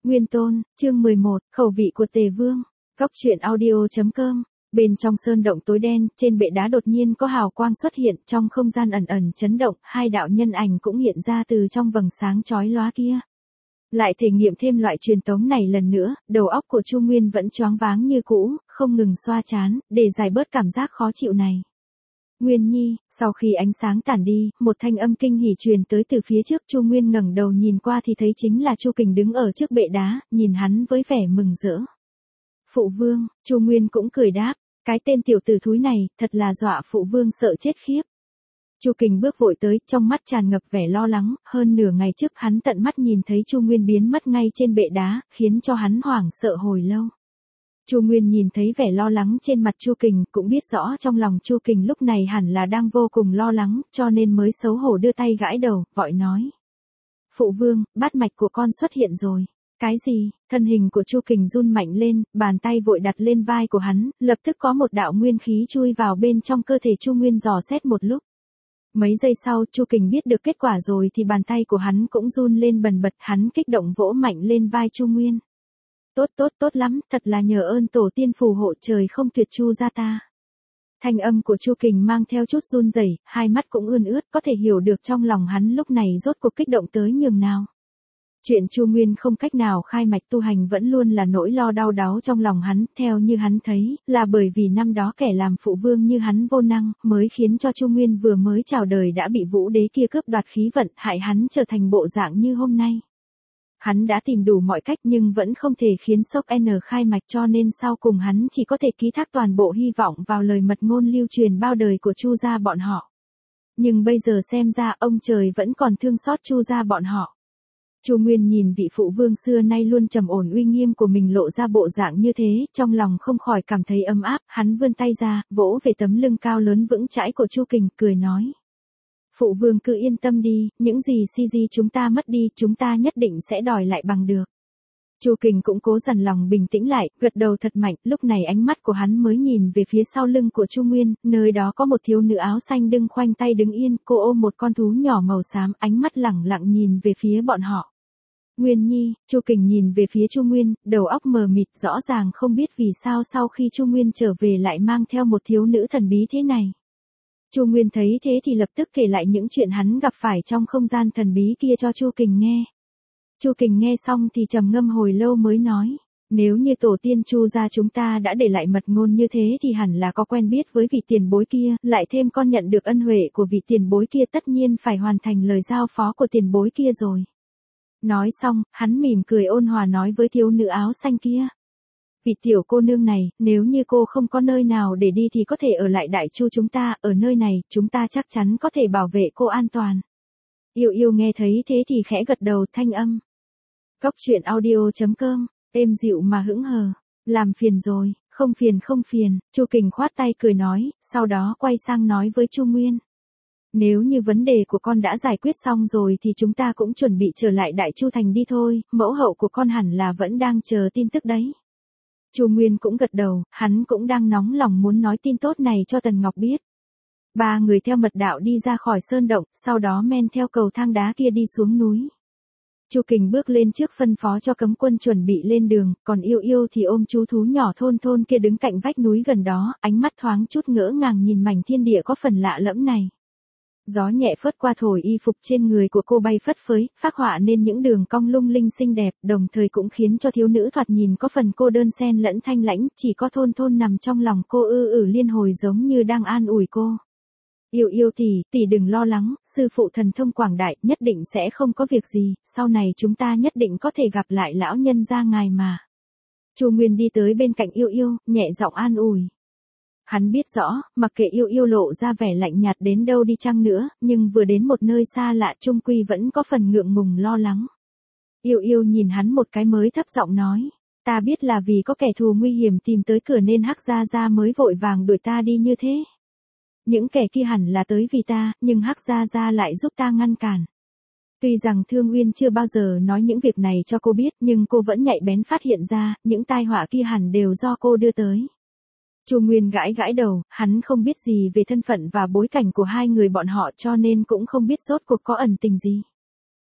Nguyên Tôn, chương 11, khẩu vị của Tề Vương. Góc truyện audio.com. Bên trong sơn động tối đen, trên bệ đá đột nhiên có hào quang xuất hiện, trong không gian ẩn ẩn chấn động, hai đạo nhân ảnh cũng hiện ra từ trong vầng sáng chói lóa kia. Lại thể nghiệm thêm loại truyền tống này lần nữa, đầu óc của Chu Nguyên vẫn choáng váng như cũ, không ngừng xoa trán, để giải bớt cảm giác khó chịu này. Nguyên Nhi, sau khi ánh sáng tản đi, một thanh âm kinh hỉ truyền tới từ phía trước. Chu Nguyên ngẩng đầu nhìn qua thì thấy chính là Chu Kình đứng ở trước bệ đá, nhìn hắn với vẻ mừng rỡ. Phụ vương, Chu Nguyên cũng cười đáp, cái tên tiểu tử thúi này, thật là dọa phụ vương sợ chết khiếp. Chu Kình bước vội tới, trong mắt tràn ngập vẻ lo lắng, hơn nửa ngày trước hắn tận mắt nhìn thấy Chu Nguyên biến mất ngay trên bệ đá, khiến cho hắn hoảng sợ hồi lâu. Chu Nguyên nhìn thấy vẻ lo lắng trên mặt Chu Kình, cũng biết rõ trong lòng Chu Kình lúc này hẳn là đang vô cùng lo lắng, cho nên mới xấu hổ đưa tay gãi đầu, vội nói. Phụ vương, bát mạch của con xuất hiện rồi. Cái gì? Thân hình của Chu Kình run mạnh lên, bàn tay vội đặt lên vai của hắn, lập tức có một đạo nguyên khí chui vào bên trong cơ thể Chu Nguyên dò xét một lúc. Mấy giây sau, Chu Kình biết được kết quả rồi thì bàn tay của hắn cũng run lên bần bật, hắn kích động vỗ mạnh lên vai Chu Nguyên. Tốt lắm, thật là nhờ ơn tổ tiên phù hộ trời không tuyệt Chu gia ta. Thanh âm của Chu Kình mang theo chút run rẩy, hai mắt cũng ươn ướt, có thể hiểu được trong lòng hắn lúc này rốt cuộc kích động tới nhường nào. Chuyện Chu Nguyên không cách nào khai mạch tu hành vẫn luôn là nỗi lo đau đáu trong lòng hắn, theo như hắn thấy, là bởi vì năm đó kẻ làm phụ vương như hắn vô năng, mới khiến cho Chu Nguyên vừa mới chào đời đã bị Vũ Đế kia cướp đoạt khí vận, hại hắn trở thành bộ dạng như hôm nay. Hắn đã tìm đủ mọi cách nhưng vẫn không thể khiến Sốc N khai mạch, cho nên sau cùng hắn chỉ có thể ký thác toàn bộ hy vọng vào lời mật ngôn lưu truyền bao đời của Chu gia bọn họ. Nhưng bây giờ xem ra ông trời vẫn còn thương xót Chu gia bọn họ. Chu Nguyên nhìn vị phụ vương xưa nay luôn trầm ổn uy nghiêm của mình lộ ra bộ dạng như thế, trong lòng không khỏi cảm thấy ấm áp, hắn vươn tay ra, vỗ về tấm lưng cao lớn vững chãi của Chu Kình, cười nói. Phụ vương cứ yên tâm đi, những gì chúng ta mất đi, chúng ta nhất định sẽ đòi lại bằng được. Chu Kình cũng cố dằn lòng bình tĩnh lại, gật đầu thật mạnh, lúc này ánh mắt của hắn mới nhìn về phía sau lưng của Chu Nguyên, nơi đó có một thiếu nữ áo xanh đưng khoanh tay đứng yên, cô ôm một con thú nhỏ màu xám, ánh mắt lẳng lặng nhìn về phía bọn họ. Nguyên Nhi, Chu Kình nhìn về phía Chu Nguyên, đầu óc mờ mịt, rõ ràng không biết vì sao sau khi Chu Nguyên trở về lại mang theo một thiếu nữ thần bí thế này. Chu Nguyên thấy thế thì lập tức kể lại những chuyện hắn gặp phải trong không gian thần bí kia cho Chu Kình nghe. Chu Kình nghe xong thì trầm ngâm hồi lâu mới nói, nếu như tổ tiên Chu gia chúng ta đã để lại mật ngôn như thế thì hẳn là có quen biết với vị tiền bối kia, lại thêm con nhận được ân huệ của vị tiền bối kia, tất nhiên phải hoàn thành lời giao phó của tiền bối kia rồi. Nói xong, hắn mỉm cười ôn hòa nói với thiếu nữ áo xanh kia. Vị tiểu cô nương này, nếu như cô không có nơi nào để đi thì có thể ở lại Đại Chu chúng ta, ở nơi này, chúng ta chắc chắn có thể bảo vệ cô an toàn. Yêu Yêu nghe thấy thế thì khẽ gật đầu, thanh âm. Góc truyện audio.com, êm dịu mà hững hờ. Làm phiền rồi, không phiền, Chu Kình khoát tay cười nói, sau đó quay sang nói với Chu Nguyên. Nếu như vấn đề của con đã giải quyết xong rồi thì chúng ta cũng chuẩn bị trở lại Đại Chu thành đi thôi, mẫu hậu của con hẳn là vẫn đang chờ tin tức đấy. Chu Nguyên cũng gật đầu, hắn cũng đang nóng lòng muốn nói tin tốt này cho Tần Ngọc biết. Ba người theo mật đạo đi ra khỏi sơn động, sau đó men theo cầu thang đá kia đi xuống núi. Chu Kình bước lên trước phân phó cho cấm quân chuẩn bị lên đường, còn Yêu Yêu thì ôm chú thú nhỏ thôn kia đứng cạnh vách núi gần đó, ánh mắt thoáng chút ngỡ ngàng nhìn mảnh thiên địa có phần lạ lẫm này. Gió nhẹ phớt qua thổi y phục trên người của cô bay phất phới, phác họa nên những đường cong lung linh xinh đẹp, đồng thời cũng khiến cho thiếu nữ thoạt nhìn có phần cô đơn xen lẫn thanh lãnh, chỉ có thôn nằm trong lòng cô liên hồi giống như đang an ủi cô. Yêu Yêu tỷ đừng lo lắng, sư phụ thần thông quảng đại, nhất định sẽ không có việc gì, sau này chúng ta nhất định có thể gặp lại lão nhân gia ngài mà. Chu Nguyên đi tới bên cạnh Yêu Yêu, nhẹ giọng an ủi. Hắn biết rõ, mặc kệ Yêu Yêu lộ ra vẻ lạnh nhạt đến đâu đi chăng nữa, nhưng vừa đến một nơi xa lạ chung quy vẫn có phần ngượng ngùng lo lắng. Yêu Yêu nhìn hắn một cái mới thấp giọng nói, ta biết là vì có kẻ thù nguy hiểm tìm tới cửa nên Hắc Gia Gia mới vội vàng đuổi ta đi như thế. Những kẻ kia hẳn là tới vì ta, nhưng Hắc Gia Gia lại giúp ta ngăn cản. Tuy rằng Thương Uyên chưa bao giờ nói những việc này cho cô biết, nhưng cô vẫn nhạy bén phát hiện ra, những tai họa kia hẳn đều do cô đưa tới. Chu Nguyên gãi đầu, hắn không biết gì về thân phận và bối cảnh của hai người bọn họ cho nên cũng không biết rốt cuộc có ẩn tình gì.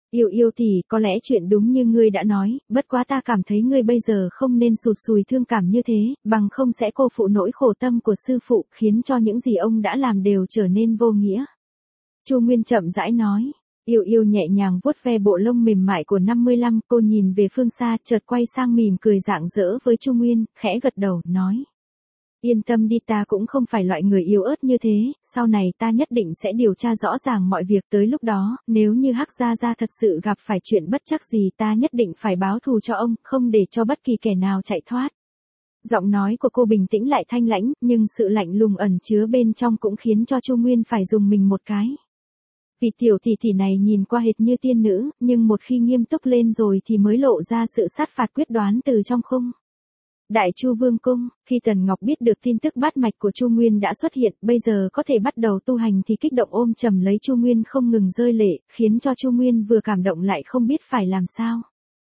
Yêu yêu tỷ, có lẽ chuyện đúng như ngươi đã nói, bất quá ta cảm thấy ngươi bây giờ không nên sụt sùi thương cảm như thế, bằng không sẽ cô phụ nỗi khổ tâm của sư phụ, khiến cho những gì ông đã làm đều trở nên vô nghĩa. Chu Nguyên chậm rãi nói. Yêu yêu nhẹ nhàng vuốt ve bộ lông mềm mại của 55, cô nhìn về phương xa, chợt quay sang mỉm cười rạng rỡ với Chu Nguyên, khẽ gật đầu, nói. Yên tâm đi, ta cũng không phải loại người yếu ớt như thế, sau này ta nhất định sẽ điều tra rõ ràng mọi việc, tới lúc đó, nếu như Hắc Gia Gia thật sự gặp phải chuyện bất trắc gì, ta nhất định phải báo thù cho ông, không để cho bất kỳ kẻ nào chạy thoát. Giọng nói của cô bình tĩnh lại thanh lãnh, nhưng sự lạnh lùng ẩn chứa bên trong cũng khiến cho Chu Nguyên phải dùng mình một cái. Vì tiểu tỷ tỷ này nhìn qua hệt như tiên nữ, nhưng một khi nghiêm túc lên rồi thì mới lộ ra sự sát phạt quyết đoán từ trong khung. Đại Chu Vương cung, khi Tần Ngọc biết được tin tức bát mạch của Chu Nguyên đã xuất hiện, bây giờ có thể bắt đầu tu hành thì kích động ôm chầm lấy Chu Nguyên không ngừng rơi lệ, khiến cho Chu Nguyên vừa cảm động lại không biết phải làm sao.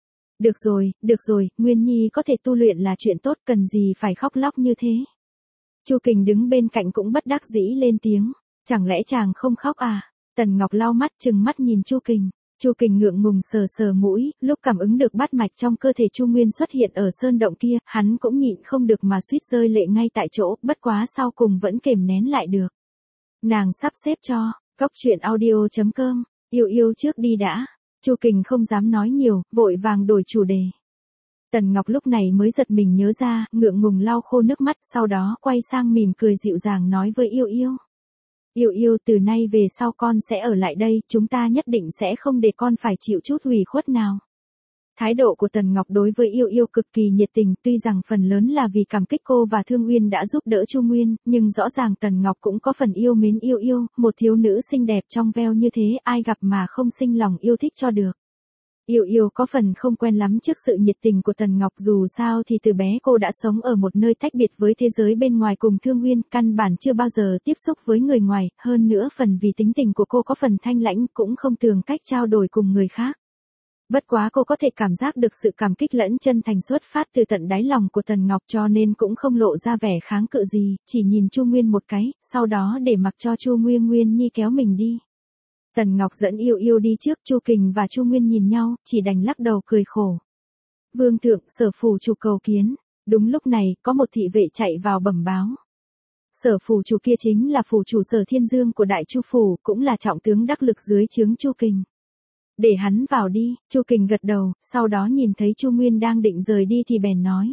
Được rồi, Nguyên Nhi có thể tu luyện là chuyện tốt, cần gì phải khóc lóc như thế. Chu Kình đứng bên cạnh cũng bất đắc dĩ lên tiếng, chẳng lẽ chàng không khóc à? Tần Ngọc lau mắt trừng mắt nhìn Chu Kình. Chu Kình ngượng ngùng sờ sờ mũi, lúc cảm ứng được bát mạch trong cơ thể Chu Nguyên xuất hiện ở sơn động kia, hắn cũng nhịn không được mà suýt rơi lệ ngay tại chỗ, bất quá sau cùng vẫn kềm nén lại được. Nàng sắp xếp cho, goctruyện.audio.com, yêu yêu trước đi đã. Chu Kình không dám nói nhiều, vội vàng đổi chủ đề. Tần Ngọc lúc này mới giật mình nhớ ra, ngượng ngùng lau khô nước mắt, sau đó quay sang mỉm cười dịu dàng nói với yêu yêu. Yêu yêu, từ nay về sau con sẽ ở lại đây, chúng ta nhất định sẽ không để con phải chịu chút ủy khuất nào. Thái độ của Tần Ngọc đối với yêu yêu cực kỳ nhiệt tình, tuy rằng phần lớn là vì cảm kích cô và Thương Uyên đã giúp đỡ Chu Nguyên, nhưng rõ ràng Tần Ngọc cũng có phần yêu mến yêu yêu, một thiếu nữ xinh đẹp trong veo như thế, ai gặp mà không sinh lòng yêu thích cho được. Yêu yêu có phần không quen lắm trước sự nhiệt tình của Tần Ngọc, dù sao thì từ bé cô đã sống ở một nơi tách biệt với thế giới bên ngoài cùng Thương Uyên, căn bản chưa bao giờ tiếp xúc với người ngoài, hơn nữa phần vì tính tình của cô có phần thanh lãnh cũng không thường cách trao đổi cùng người khác. Bất quá cô có thể cảm giác được sự cảm kích lẫn chân thành xuất phát từ tận đáy lòng của Tần Ngọc, cho nên cũng không lộ ra vẻ kháng cự gì, chỉ nhìn Chu Nguyên một cái, sau đó để mặc cho Chu Nguyên Nhi kéo mình đi. Tần Ngọc dẫn yêu yêu đi trước, Chu Kình và Chu Nguyên nhìn nhau, chỉ đành lắc đầu cười khổ. Vương thượng, Sở phủ chủ cầu kiến. Đúng lúc này, có một thị vệ chạy vào bẩm báo. Sở phủ chủ kia chính là phủ chủ Sở Thiên Dương của Đại Chu phủ, cũng là trọng tướng đắc lực dưới trướng Chu Kình. Để hắn vào đi. Chu Kình gật đầu, sau đó nhìn thấy Chu Nguyên đang định rời đi thì bèn nói.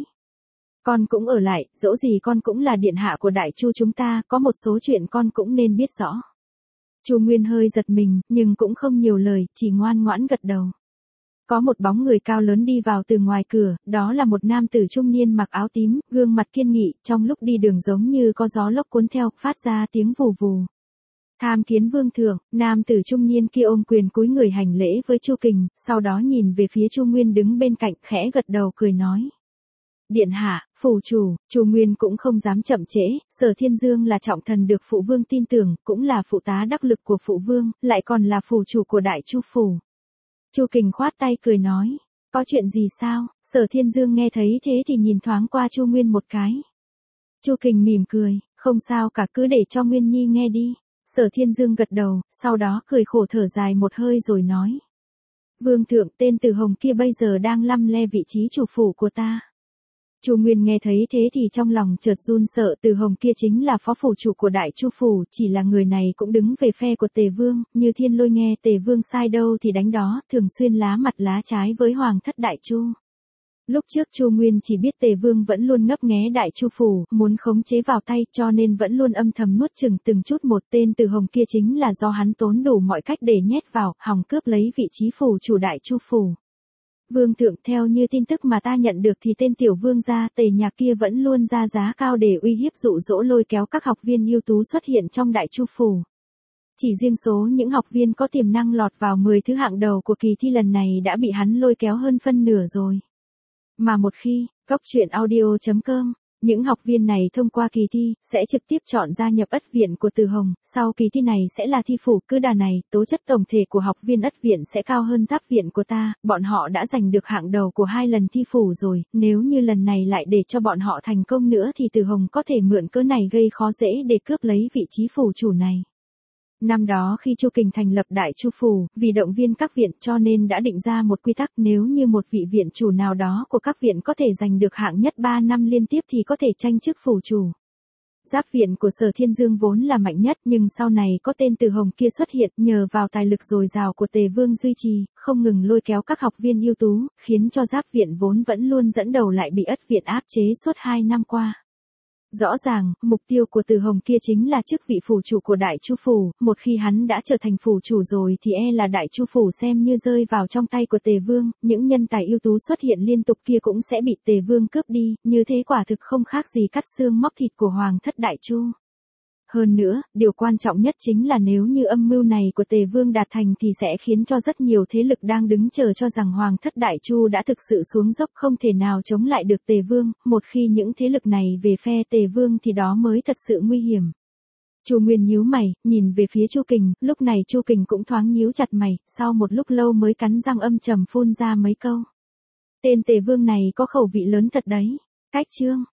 Con cũng ở lại, dẫu gì con cũng là điện hạ của Đại Chu chúng ta, có một số chuyện con cũng nên biết rõ. Chu Nguyên hơi giật mình, nhưng cũng không nhiều lời, chỉ ngoan ngoãn gật đầu. Có một bóng người cao lớn đi vào từ ngoài cửa, đó là một nam tử trung niên mặc áo tím, gương mặt kiên nghị, trong lúc đi đường giống như có gió lốc cuốn theo, phát ra tiếng vù vù. Tham kiến vương thượng, nam tử trung niên kia ôm quyền cúi người hành lễ với Chu Kình, sau đó nhìn về phía Chu Nguyên đứng bên cạnh, khẽ gật đầu cười nói. Điện hạ, phủ chủ. Chu Nguyên cũng không dám chậm trễ, Sở Thiên Dương là trọng thần được phụ vương tin tưởng, cũng là phụ tá đắc lực của phụ vương, lại còn là phủ chủ của Đại Chu phủ. Chu Kình khoát tay cười nói, có chuyện gì sao? Sở Thiên Dương nghe thấy thế thì nhìn thoáng qua Chu Nguyên một cái. Chu Kình mỉm cười, không sao cả, cứ để cho Nguyên Nhi nghe đi. Sở Thiên Dương gật đầu, sau đó cười khổ thở dài một hơi rồi nói. Vương thượng, tên Từ Hồng kia bây giờ đang lăm le vị trí chủ phủ của ta. Chu Nguyên nghe thấy thế thì trong lòng chợt run sợ, Từ Hồng kia chính là phó phủ chủ của Đại Chu phủ, chỉ là người này cũng đứng về phe của Tề Vương, như Thiên Lôi nghe Tề Vương sai đâu thì đánh đó, thường xuyên lá mặt lá trái với Hoàng thất Đại Chu. Lúc trước Chu Nguyên chỉ biết Tề Vương vẫn luôn ngấp nghé Đại Chu phủ, muốn khống chế vào tay, cho nên vẫn luôn âm thầm nuốt chửng từng chút một. Tên Từ Hồng kia chính là do hắn tốn đủ mọi cách để nhét vào, hòng cướp lấy vị trí phủ chủ Đại Chu phủ. Vương thượng, theo như tin tức mà ta nhận được thì tên tiểu vương gia Tề Nhạc kia vẫn luôn ra giá cao để uy hiếp dụ dỗ lôi kéo các học viên ưu tú xuất hiện trong Đại Chu phủ. Chỉ riêng số những học viên có tiềm năng lọt vào 10 thứ hạng đầu của kỳ thi lần này đã bị hắn lôi kéo hơn phân nửa rồi. Mà một khi, goctruyện.audio.com, những học viên này thông qua kỳ thi, sẽ trực tiếp chọn gia nhập ất viện của Từ Hồng, sau kỳ thi này sẽ là thi phủ, cứ đà này, tố chất tổng thể của học viên ất viện sẽ cao hơn giáp viện của ta, bọn họ đã giành được hạng đầu của 2 lần thi phủ rồi, nếu như lần này lại để cho bọn họ thành công nữa thì Từ Hồng có thể mượn cớ này gây khó dễ để cướp lấy vị trí phủ chủ này. Năm đó khi Chu Kình thành lập Đại Chu phủ, vì động viên các viện cho nên đã định ra một quy tắc, nếu như một vị viện chủ nào đó của các viện có thể giành được hạng nhất 3 năm liên tiếp thì có thể tranh chức phủ chủ. Giáp viện của Sở Thiên Dương vốn là mạnh nhất, nhưng sau này có tên Từ Hồng kia xuất hiện, nhờ vào tài lực dồi dào của Tề Vương duy trì, không ngừng lôi kéo các học viên ưu tú, khiến cho Giáp viện vốn vẫn luôn dẫn đầu lại bị Ất viện áp chế suốt 2 năm qua. Rõ ràng, mục tiêu của Từ Hồng kia chính là chức vị phủ chủ của Đại Chu phủ, một khi hắn đã trở thành phủ chủ rồi thì là Đại Chu phủ xem như rơi vào trong tay của Tề Vương, những nhân tài ưu tú xuất hiện liên tục kia cũng sẽ bị Tề Vương cướp đi, như thế quả thực không khác gì cắt xương móc thịt của Hoàng thất Đại Chu. Hơn nữa, điều quan trọng nhất chính là nếu như âm mưu này của Tề Vương đạt thành thì sẽ khiến cho rất nhiều thế lực đang đứng chờ cho rằng Hoàng thất Đại Chu đã thực sự xuống dốc, không thể nào chống lại được Tề Vương, một khi những thế lực này về phe Tề Vương thì đó mới thật sự nguy hiểm. Chu Nguyên nhíu mày, nhìn về phía Chu Kình, lúc này Chu Kình cũng thoáng nhíu chặt mày, sau một lúc lâu mới cắn răng âm trầm phun ra mấy câu. Tên Tề Vương này có khẩu vị lớn thật đấy. Cách chương